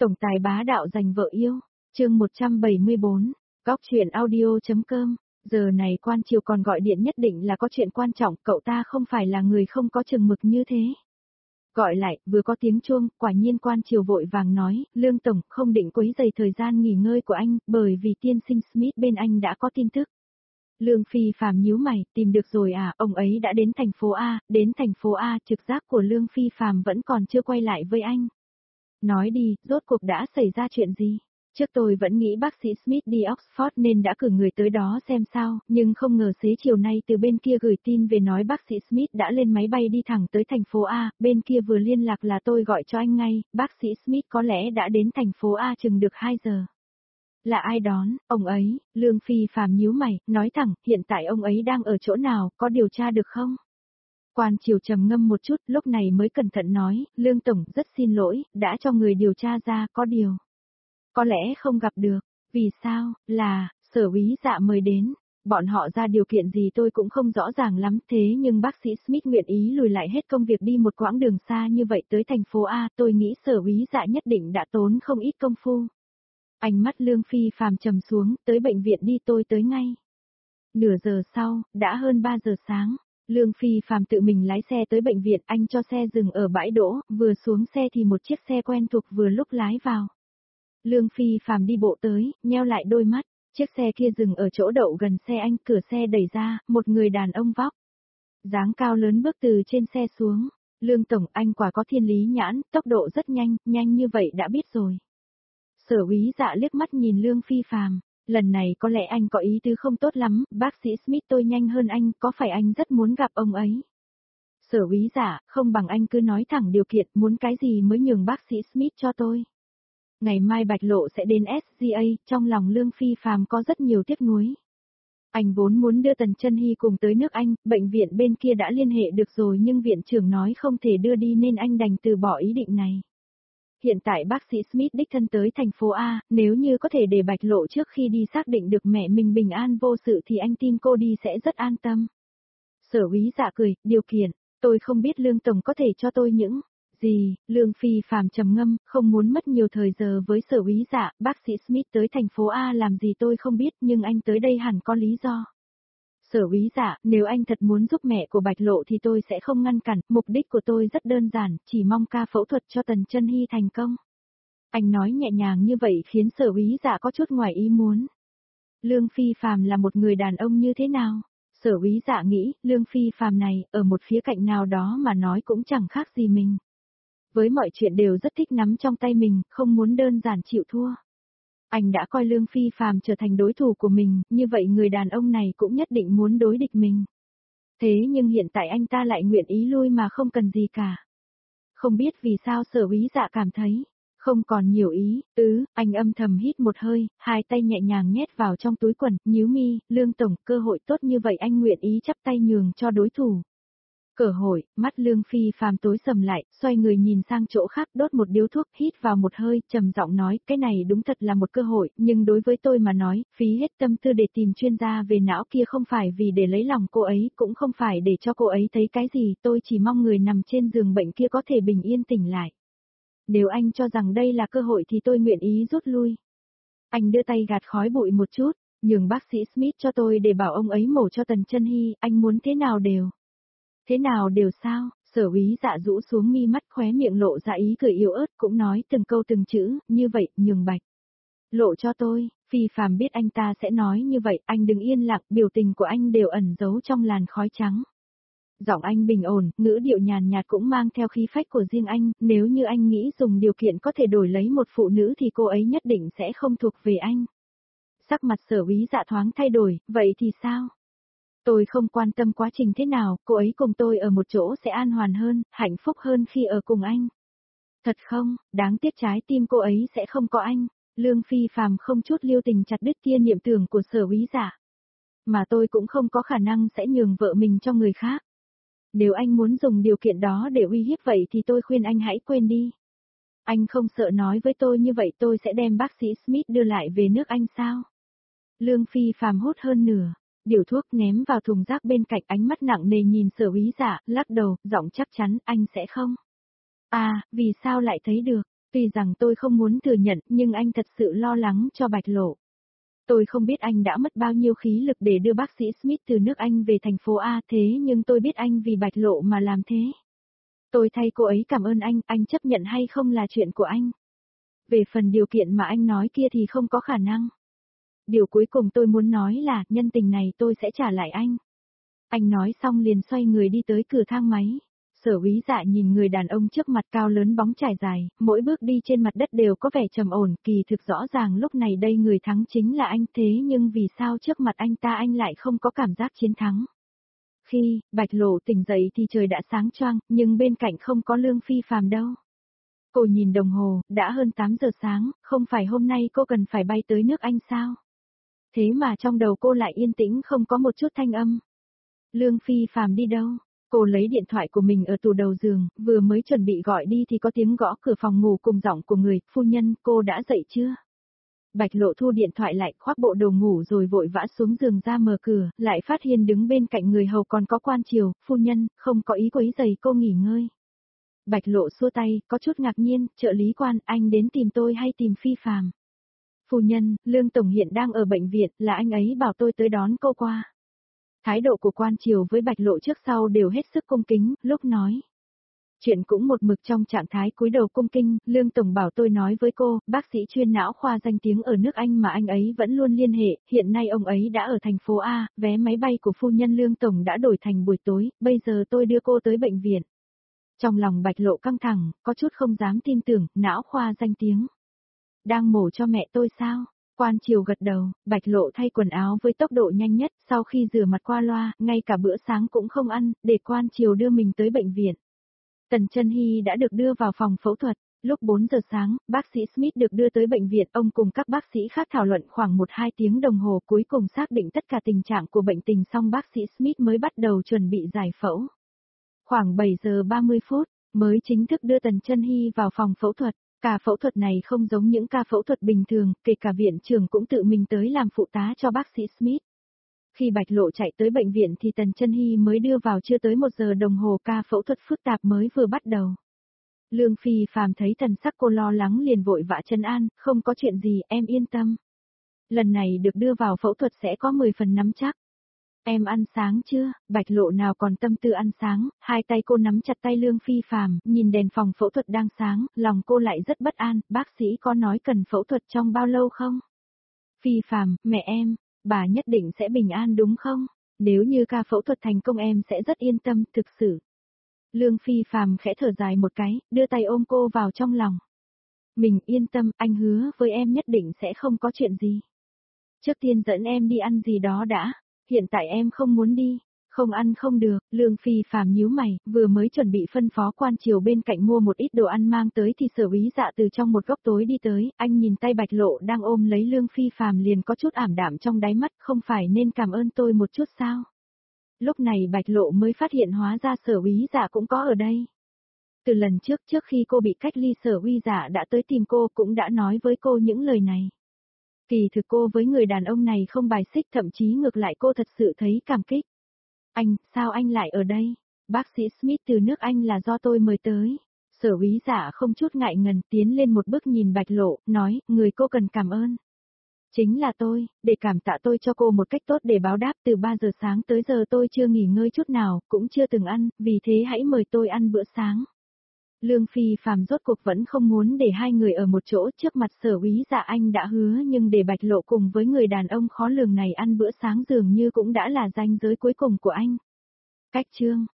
Tổng tài bá đạo giành vợ yêu, chương 174, góc truyện audio.com, giờ này quan triều còn gọi điện nhất định là có chuyện quan trọng, cậu ta không phải là người không có chừng mực như thế. Gọi lại, vừa có tiếng chuông, quả nhiên quan triều vội vàng nói, Lương Tổng không định quấy rầy thời gian nghỉ ngơi của anh, bởi vì tiên sinh Smith bên anh đã có tin tức. Lương Phi Phàm nhíu mày, tìm được rồi à, ông ấy đã đến thành phố A, trực giác của Lương Phi Phàm vẫn còn chưa quay lại với anh. Nói đi, rốt cuộc đã xảy ra chuyện gì? Trước tôi vẫn nghĩ bác sĩ Smith đi Oxford nên đã cử người tới đó xem sao, nhưng không ngờ xế chiều nay từ bên kia gửi tin về nói bác sĩ Smith đã lên máy bay đi thẳng tới thành phố A, bên kia vừa liên lạc là tôi gọi cho anh ngay, bác sĩ Smith có lẽ đã đến thành phố A chừng được 2 giờ. Là ai đón, ông ấy, Lương Phi Phàm nhíu mày, nói thẳng, hiện tại ông ấy đang ở chỗ nào, có điều tra được không? Quan triều trầm ngâm một chút, lúc này mới cẩn thận nói, Lương Tổng rất xin lỗi, đã cho người điều tra ra, có điều. Có lẽ không gặp được, vì sao, là, Sở úy Dạ mời đến, bọn họ ra điều kiện gì tôi cũng không rõ ràng lắm, thế nhưng bác sĩ Smith nguyện ý lùi lại hết công việc đi một quãng đường xa như vậy tới thành phố A, tôi nghĩ Sở úy Dạ nhất định đã tốn không ít công phu. Ánh mắt Lương Phi Phàm trầm xuống, tới bệnh viện đi tôi tới ngay. Nửa giờ sau, đã hơn 3 giờ sáng. Lương Phi Phàm tự mình lái xe tới bệnh viện, anh cho xe dừng ở bãi đỗ, vừa xuống xe thì một chiếc xe quen thuộc vừa lúc lái vào. Lương Phi Phàm đi bộ tới, nheo lại đôi mắt, chiếc xe kia dừng ở chỗ đậu gần xe anh, cửa xe đẩy ra, một người đàn ông vóc dáng cao lớn bước từ trên xe xuống. Lương Tổng, anh quả có thiên lý nhãn, tốc độ rất nhanh, nhanh như vậy đã biết rồi. Sở úy Dạ liếc mắt nhìn Lương Phi Phàm. Lần này có lẽ anh có ý tứ không tốt lắm, bác sĩ Smith tôi nhanh hơn anh, có phải anh rất muốn gặp ông ấy? Sở úy Dạ, không bằng anh cứ nói thẳng điều kiện, muốn cái gì mới nhường bác sĩ Smith cho tôi. Ngày mai Bạch Lộ sẽ đến SGA, trong lòng Lương Phi Phàm có rất nhiều tiếc nuối. Anh vốn muốn đưa Tần Chân Hy cùng tới nước Anh, bệnh viện bên kia đã liên hệ được rồi nhưng viện trưởng nói không thể đưa đi nên anh đành từ bỏ ý định này. Hiện tại bác sĩ Smith đích thân tới thành phố A, nếu như có thể để Bạch Lộ trước khi đi xác định được mẹ mình bình an vô sự thì anh tin cô đi sẽ rất an tâm. Sở úy Dạ cười, điều kiện, tôi không biết Lương Tổng có thể cho tôi những gì, Lương Phi Phàm trầm ngâm, không muốn mất nhiều thời giờ với Sở úy Dạ, bác sĩ Smith tới thành phố A làm gì tôi không biết nhưng anh tới đây hẳn có lý do. Sở úy Dạ, nếu anh thật muốn giúp mẹ của Bạch Lộ thì tôi sẽ không ngăn cản, mục đích của tôi rất đơn giản, chỉ mong ca phẫu thuật cho Tần Chân Hy thành công. Anh nói nhẹ nhàng như vậy khiến Sở úy Dạ có chút ngoài ý muốn. Lương Phi Phàm là một người đàn ông như thế nào? Sở úy Dạ nghĩ, Lương Phi Phàm này, ở một khía cạnh nào đó mà nói cũng chẳng khác gì mình. Với mọi chuyện đều rất thích nắm trong tay mình, không muốn đơn giản chịu thua. Anh đã coi Lương Phi Phàm trở thành đối thủ của mình, như vậy người đàn ông này cũng nhất định muốn đối địch mình. Thế nhưng hiện tại anh ta lại nguyện ý lui mà không cần gì cả. Không biết vì sao Sở úy Dạ cảm thấy không còn nhiều ý, anh âm thầm hít một hơi, hai tay nhẹ nhàng nhét vào trong túi quần, nhíu mi, Lương Tổng, cơ hội tốt như vậy anh nguyện ý chắp tay nhường cho đối thủ. Cơ hội, mắt Lương Phi Phàm tối sầm lại, xoay người nhìn sang chỗ khác, đốt một điếu thuốc, hít vào một hơi, trầm giọng nói, cái này đúng thật là một cơ hội, nhưng đối với tôi mà nói, phí hết tâm tư để tìm chuyên gia về não kia không phải vì để lấy lòng cô ấy, cũng không phải để cho cô ấy thấy cái gì, tôi chỉ mong người nằm trên giường bệnh kia có thể bình yên tỉnh lại. Nếu anh cho rằng đây là cơ hội thì tôi nguyện ý rút lui. Anh đưa tay gạt khói bụi một chút, nhường bác sĩ Smith cho tôi để bảo ông ấy mổ cho Tần Chân Hy, anh muốn thế nào đều. Thế nào đều sao, Sở úy Dạ rũ xuống mi mắt, khóe miệng lộ ra ý cười yếu ớt, cũng nói từng câu từng chữ, như vậy, nhường Bạch Lộ cho tôi. Phi Phàm biết anh ta sẽ nói như vậy, anh đừng yên lặng, biểu tình của anh đều ẩn giấu trong làn khói trắng. Giọng anh bình ổn, ngữ điệu nhàn nhạt cũng mang theo khí phách của riêng anh, nếu như anh nghĩ dùng điều kiện có thể đổi lấy một phụ nữ thì cô ấy nhất định sẽ không thuộc về anh. Sắc mặt Sở úy Dạ thoáng thay đổi, vậy thì sao? Tôi không quan tâm quá trình thế nào, cô ấy cùng tôi ở một chỗ sẽ an hoàn hơn, hạnh phúc hơn khi ở cùng anh. Thật không, đáng tiếc trái tim cô ấy sẽ không có anh. Lương Phi Phàm không chút lưu tình chặt đứt tia niệm tưởng của Sở úy Dạ. Mà tôi cũng không có khả năng sẽ nhường vợ mình cho người khác. Nếu anh muốn dùng điều kiện đó để uy hiếp vậy thì tôi khuyên anh hãy quên đi. Anh không sợ nói với tôi như vậy tôi sẽ đem bác sĩ Smith đưa lại về nước Anh sao? Lương Phi Phàm hút hơn nửa điếu thuốc ném vào thùng rác bên cạnh, ánh mắt nặng nề nhìn Sở úy Dạ, lắc đầu, giọng chắc chắn, anh sẽ không. À, vì sao lại thấy được? Tuy rằng tôi không muốn thừa nhận nhưng anh thật sự lo lắng cho Bạch Lộ. Tôi không biết anh đã mất bao nhiêu khí lực để đưa bác sĩ Smith từ nước Anh về thành phố A thế nhưng tôi biết anh vì Bạch Lộ mà làm thế. Tôi thay cô ấy cảm ơn anh chấp nhận hay không là chuyện của anh. Về phần điều kiện mà anh nói kia thì không có khả năng. Điều cuối cùng tôi muốn nói là nhân tình này tôi sẽ trả lại anh. Anh nói xong liền xoay người đi tới cửa thang máy. Sở Úy Dạ nhìn người đàn ông trước mặt cao lớn bóng trải dài, mỗi bước đi trên mặt đất đều có vẻ trầm ổn, kỳ thực rõ ràng lúc này đây người thắng chính là anh thế nhưng vì sao trước mặt anh ta anh lại không có cảm giác chiến thắng. Khi Bạch Lộ tỉnh dậy thì trời đã sáng choang, nhưng bên cạnh không có Lương Phi Phàm đâu. Cô nhìn đồng hồ, đã hơn 8 giờ sáng, không phải hôm nay cô cần phải bay tới nước Anh sao? Thế mà trong đầu cô lại yên tĩnh không có một chút thanh âm. Lương Phi Phàm đi đâu? Cô lấy điện thoại của mình ở tủ đầu giường, vừa mới chuẩn bị gọi đi thì có tiếng gõ cửa phòng ngủ cùng giọng của người, phu nhân, cô đã dậy chưa? Bạch Lộ thu điện thoại lại, khoác bộ đồ ngủ rồi vội vã xuống giường ra mở cửa, lại phát hiện đứng bên cạnh người hầu còn có Quan Triều, phu nhân, không có ý quấy rầy cô nghỉ ngơi. Bạch Lộ xua tay, có chút ngạc nhiên, trợ lý Quan, anh đến tìm tôi hay tìm Phi Phàm? Phu nhân, Lương Tổng hiện đang ở bệnh viện, là anh ấy bảo tôi tới đón cô qua. Thái độ của Quan Triều với Bạch Lộ trước sau đều hết sức cung kính, lúc nói. Chuyện cũng một mực trong trạng thái cúi đầu cung kinh, Lương Tổng bảo tôi nói với cô, bác sĩ chuyên não khoa danh tiếng ở nước Anh mà anh ấy vẫn luôn liên hệ, hiện nay ông ấy đã ở thành phố A, vé máy bay của phu nhân Lương Tổng đã đổi thành buổi tối, bây giờ tôi đưa cô tới bệnh viện. Trong lòng Bạch Lộ căng thẳng, có chút không dám tin tưởng, não khoa danh tiếng. Đang mổ cho mẹ tôi sao? Quan Triều gật đầu, Bạch Lộ thay quần áo với tốc độ nhanh nhất, sau khi rửa mặt qua loa, ngay cả bữa sáng cũng không ăn, để Quan Triều đưa mình tới bệnh viện. Tần Chân Hy đã được đưa vào phòng phẫu thuật, lúc 4 giờ sáng, bác sĩ Smith được đưa tới bệnh viện, ông cùng các bác sĩ khác thảo luận khoảng 1-2 tiếng đồng hồ, cuối cùng xác định tất cả tình trạng của bệnh tình xong bác sĩ Smith mới bắt đầu chuẩn bị giải phẫu. Khoảng 7 giờ 30 phút, mới chính thức đưa Tần Chân Hy vào phòng phẫu thuật. Ca phẫu thuật này không giống những ca phẫu thuật bình thường, kể cả viện trưởng cũng tự mình tới làm phụ tá cho bác sĩ Smith. Khi Bạch Lộ chạy tới bệnh viện thì Tần Chân Hy mới đưa vào, chưa tới 1 giờ đồng hồ ca phẫu thuật phức tạp mới vừa bắt đầu. Lương Phi Phàm thấy thần sắc cô lo lắng liền vội vã trấn an, không có chuyện gì, em yên tâm. Lần này được đưa vào phẫu thuật sẽ có 10 phần nắm chắc. Em ăn sáng chưa? Bạch Lộ nào còn tâm tư ăn sáng, hai tay cô nắm chặt tay Lương Phi Phàm, nhìn đèn phòng phẫu thuật đang sáng, lòng cô lại rất bất an, bác sĩ có nói cần phẫu thuật trong bao lâu không? Phi Phàm, mẹ em, bà nhất định sẽ bình an đúng không? Nếu như ca phẫu thuật thành công em sẽ rất yên tâm, thực sự. Lương Phi Phàm khẽ thở dài một cái, đưa tay ôm cô vào trong lòng. Mình yên tâm, anh hứa với em nhất định sẽ không có chuyện gì. Trước tiên dẫn em đi ăn gì đó đã. Hiện tại em không muốn đi, không ăn không được, Lương Phi Phàm nhíu mày, vừa mới chuẩn bị phân phó Quan Triều bên cạnh mua một ít đồ ăn mang tới thì Sở Úy Dạ từ trong một góc tối đi tới, anh nhìn tay Bạch Lộ đang ôm lấy Lương Phi Phàm liền có chút ảm đạm trong đáy mắt, không phải nên cảm ơn tôi một chút sao? Lúc này Bạch Lộ mới phát hiện hóa ra Sở Úy Dạ cũng có ở đây. Từ lần trước khi cô bị cách ly Sở Úy Dạ đã tới tìm cô cũng đã nói với cô những lời này. Kỳ thực cô với người đàn ông này không bài xích, thậm chí ngược lại cô thật sự thấy cảm kích. Anh, sao anh lại ở đây? Bác sĩ Smith từ nước Anh là do tôi mời tới. Sở Úy Dạ không chút ngại ngần tiến lên một bước nhìn Bạch Lộ, nói, người cô cần cảm ơn. Chính là tôi, để cảm tạ tôi cho cô một cách tốt để báo đáp, từ 3 giờ sáng tới giờ tôi chưa nghỉ ngơi chút nào, cũng chưa từng ăn, vì thế hãy mời tôi ăn bữa sáng. Lương Phi Phàm rốt cuộc vẫn không muốn để hai người ở một chỗ, trước mặt Sở Úy Dạ anh đã hứa nhưng để Bạch Lộ cùng với người đàn ông khó lường này ăn bữa sáng dường như cũng đã là ranh giới cuối cùng của anh. Cách chương